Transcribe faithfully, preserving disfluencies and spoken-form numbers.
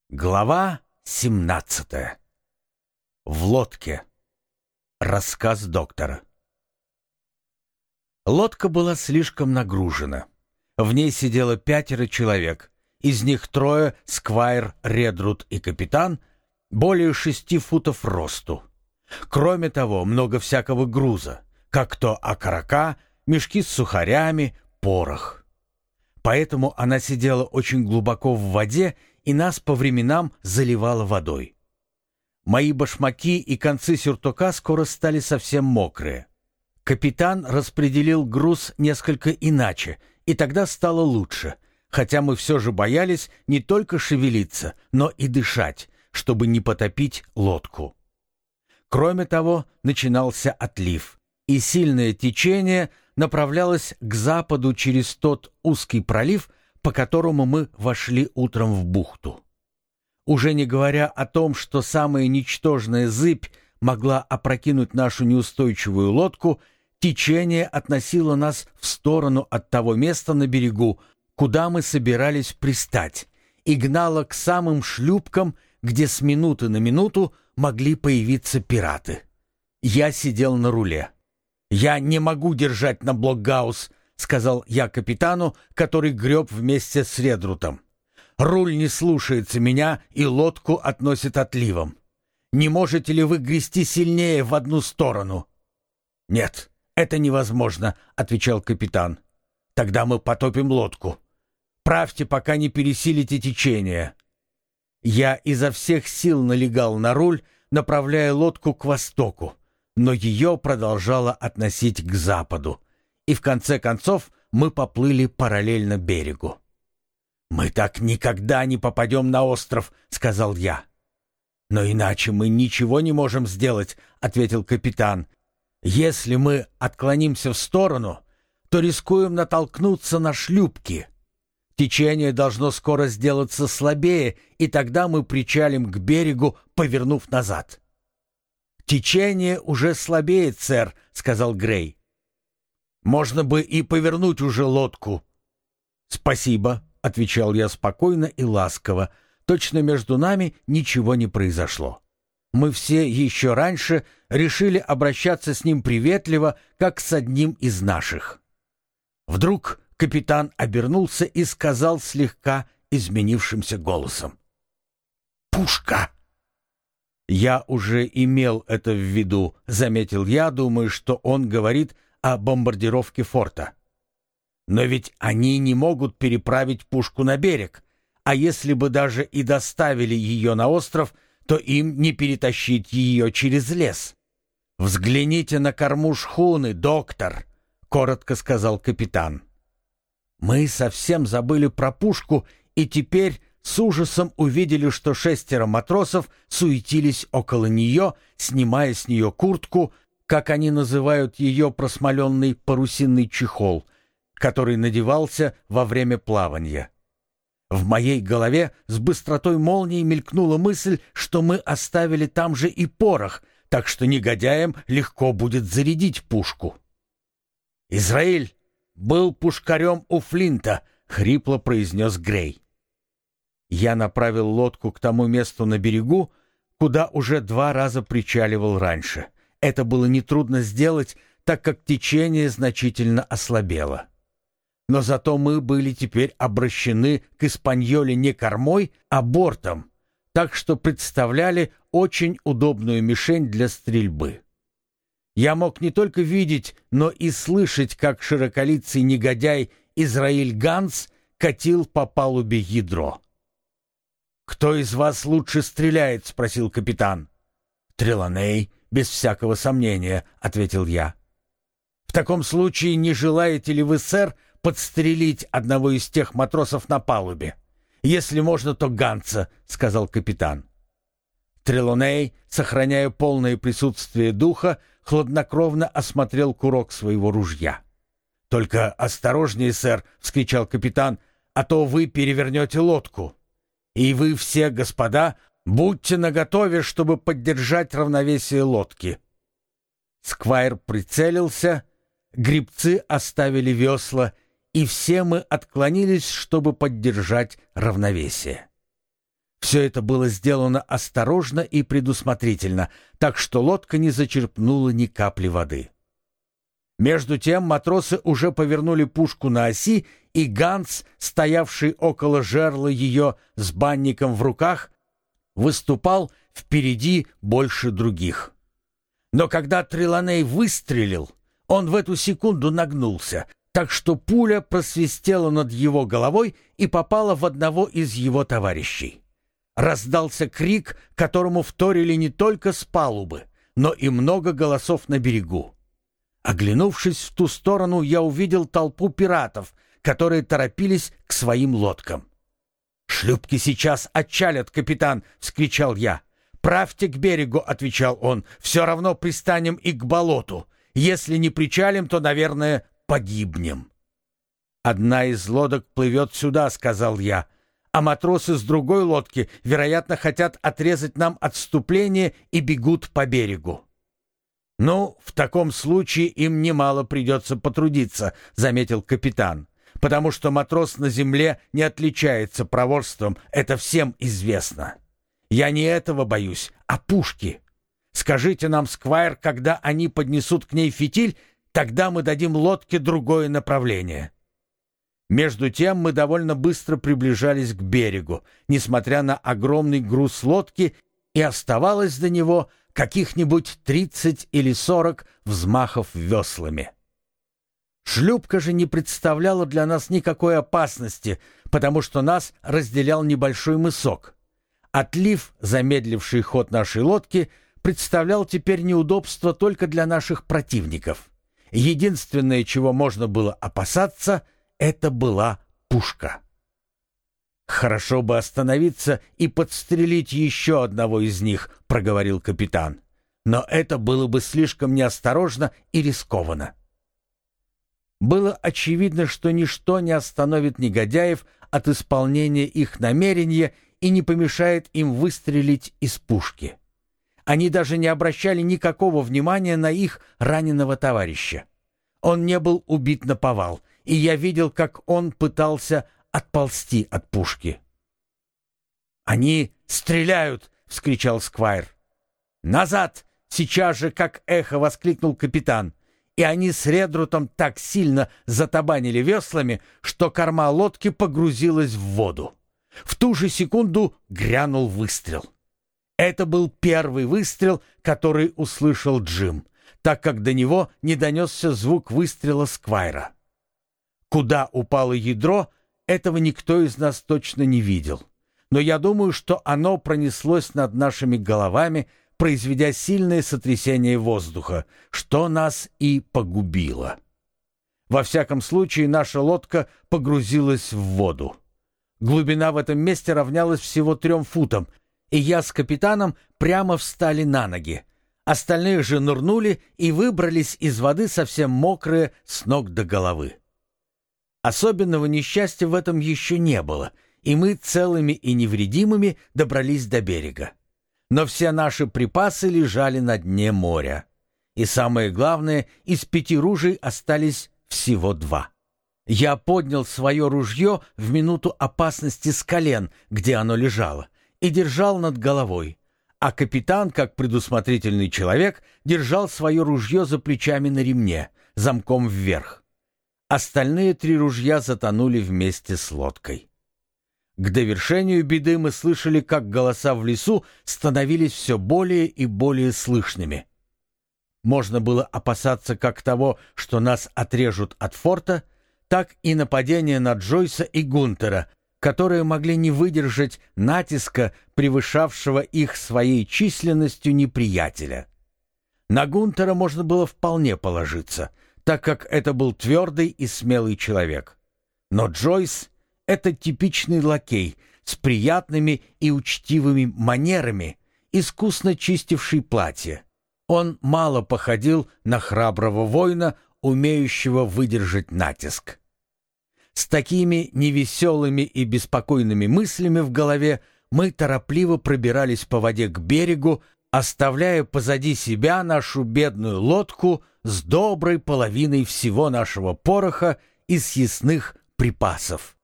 Глава семнадцатая. В лодке. Рассказ доктора. Лодка была слишком нагружена. В ней сидело пятеро человек. Из них трое — сквайр, Редрут и капитан, более шести футов росту. Кроме того, много всякого груза, как то окорока, мешки с сухарями, порох. Поэтому она сидела очень глубоко в воде и нас по временам заливала водой. Мои башмаки и концы сюртука скоро стали совсем мокрые. Капитан распределил груз несколько иначе, и тогда стало лучше, хотя мы все же боялись не только шевелиться, но и дышать, чтобы не потопить лодку. Кроме того, начинался отлив, и сильное течение направлялось к западу через тот узкий пролив, по которому мы вошли утром в бухту. Уже не говоря о том, что самая ничтожная зыбь могла опрокинуть нашу неустойчивую лодку, течение относило нас в сторону от того места на берегу, куда мы собирались пристать, и гнало к самым шлюпкам, где с минуты на минуту могли появиться пираты. Я сидел на руле. «Я не могу держать на блокгаус», — сказал я капитану, который греб вместе с Редрутом. «Руль не слушается меня, и лодку относит отливом. Не можете ли вы грести сильнее в одну сторону?» «Нет, это невозможно», — отвечал капитан. «Тогда мы потопим лодку. Правьте, пока не пересилите течение». Я изо всех сил налегал на руль, направляя лодку к востоку, но ее продолжало относить к западу, и в конце концов мы поплыли параллельно берегу. «Мы так никогда не попадем на остров», — сказал я. «Но иначе мы ничего не можем сделать», — ответил капитан. «Если мы отклонимся в сторону, то рискуем натолкнуться на шлюпки. Течение должно скоро сделаться слабее, и тогда мы причалим к берегу, повернув назад». «Течение уже слабеет, сэр», — сказал Грей. «Можно бы и повернуть уже лодку». «Спасибо», — отвечал я спокойно и ласково. Точно между нами ничего не произошло. Мы все еще раньше решили обращаться с ним приветливо, как с одним из наших. Вдруг капитан обернулся и сказал слегка изменившимся голосом: «Пушка!» «Я уже имел это в виду», — заметил я, думая, что он говорит о бомбардировке форта. «Но ведь они не могут переправить пушку на берег, а если бы даже и доставили ее на остров, то им не перетащить ее через лес». «Взгляните на корму шхуны, доктор», — коротко сказал капитан. Мы совсем забыли про пушку и теперь с ужасом увидели, что шестеро матросов суетились около нее, снимая с нее куртку, как они называют ее, просмоленный парусинный чехол, который надевался во время плавания. В моей голове с быстротой молнии мелькнула мысль, что мы оставили там же и порох, так что негодяям легко будет зарядить пушку. «Израиль был пушкарем у Флинта», — хрипло произнес Грей. Я направил лодку к тому месту на берегу, куда уже два раза причаливал раньше. Это было нетрудно сделать, так как течение значительно ослабело. Но зато мы были теперь обращены к Испаньоле не кормой, а бортом, так что представляли очень удобную мишень для стрельбы. Я мог не только видеть, но и слышать, как широколицый негодяй Израиль Ганс катил по палубе ядро. «Кто из вас лучше стреляет?» — спросил капитан. «Треланей, без всякого сомнения», — ответил я. «В таком случае не желаете ли вы, сэр, подстрелить одного из тех матросов на палубе? Если можно, то Ганса», — сказал капитан. Треланей, сохраняя полное присутствие духа, хладнокровно осмотрел курок своего ружья. «Только осторожнее, сэр», — вскричал капитан, — «а то вы перевернете лодку. И вы все, господа, будьте наготове, чтобы поддержать равновесие лодки». Сквайр прицелился, гребцы оставили весла, и все мы отклонились, чтобы поддержать равновесие. Все это было сделано осторожно и предусмотрительно, так что лодка не зачерпнула ни капли воды. Между тем матросы уже повернули пушку на оси, и Ганс, стоявший около жерла ее с банником в руках, выступал впереди больше других. Но когда Треланей выстрелил, он в эту секунду нагнулся, так что пуля просвистела над его головой и попала в одного из его товарищей. Раздался крик, которому вторили не только с палубы, но и много голосов на берегу. Оглянувшись в ту сторону, я увидел толпу пиратов, которые торопились к своим лодкам. «Шлюпки сейчас отчалят, капитан!» — вскричал я. «Правьте к берегу!» — отвечал он. «Все равно пристанем и к болоту. Если не причалим, то, наверное, погибнем». «Одна из лодок плывет сюда», — сказал я. «А матросы с другой лодки, вероятно, хотят отрезать нам отступление и бегут по берегу». «Ну, в таком случае им немало придется потрудиться», — заметил капитан, «потому что матрос на земле не отличается проворством, это всем известно. Я не этого боюсь, а пушки. Скажите нам, сквайр, когда они поднесут к ней фитиль, тогда мы дадим лодке другое направление». Между тем мы довольно быстро приближались к берегу, несмотря на огромный груз лодки, и оставалось до него каких-нибудь тридцать или сорок взмахов веслами. Шлюпка же не представляла для нас никакой опасности, потому что нас разделял небольшой мысок. Отлив, замедливший ход нашей лодки, представлял теперь неудобство только для наших противников. Единственное, чего можно было опасаться, это была пушка. «Хорошо бы остановиться и подстрелить еще одного из них», — проговорил капитан. «Но это было бы слишком неосторожно и рискованно». Было очевидно, что ничто не остановит негодяев от исполнения их намерения и не помешает им выстрелить из пушки. Они даже не обращали никакого внимания на их раненого товарища. Он не был убит наповал, и я видел, как он пытался отползти от пушки. «Они стреляют!» — вскричал сквайр. «Назад!» — сейчас же, как эхо, воскликнул капитан. И они с Редрутом так сильно затабанили веслами, что корма лодки погрузилась в воду. В ту же секунду грянул выстрел. Это был первый выстрел, который услышал Джим, так как до него не донесся звук выстрела сквайра. Куда упало ядро, этого никто из нас точно не видел. Но я думаю, что оно пронеслось над нашими головами, произведя сильное сотрясение воздуха, что нас и погубило. Во всяком случае, наша лодка погрузилась в воду. Глубина в этом месте равнялась всего трем футам, и я с капитаном прямо встали на ноги. Остальные же нырнули и выбрались из воды совсем мокрые с ног до головы. Особенного несчастья в этом еще не было, и мы целыми и невредимыми добрались до берега. Но все наши припасы лежали на дне моря. И самое главное, из пяти ружей остались всего два. Я поднял свое ружье в минуту опасности с колен, где оно лежало, и держал над головой, а капитан, как предусмотрительный человек, держал свое ружье за плечами на ремне, замком вверх. Остальные три ружья затонули вместе с лодкой. К довершению беды мы слышали, как голоса в лесу становились все более и более слышными. Можно было опасаться как того, что нас отрежут от форта, так и нападения на Джойса и Гунтера, которые могли не выдержать натиска, превышавшего их своей численностью неприятеля. На Гунтера можно было вполне положиться, так как это был твердый и смелый человек. Но Джойс — это типичный лакей с приятными и учтивыми манерами, искусно чистивший платье. Он мало походил на храброго воина, умеющего выдержать натиск. С такими невеселыми и беспокойными мыслями в голове мы торопливо пробирались по воде к берегу, оставляя позади себя нашу бедную лодку с доброй половиной всего нашего пороха и съестных припасов.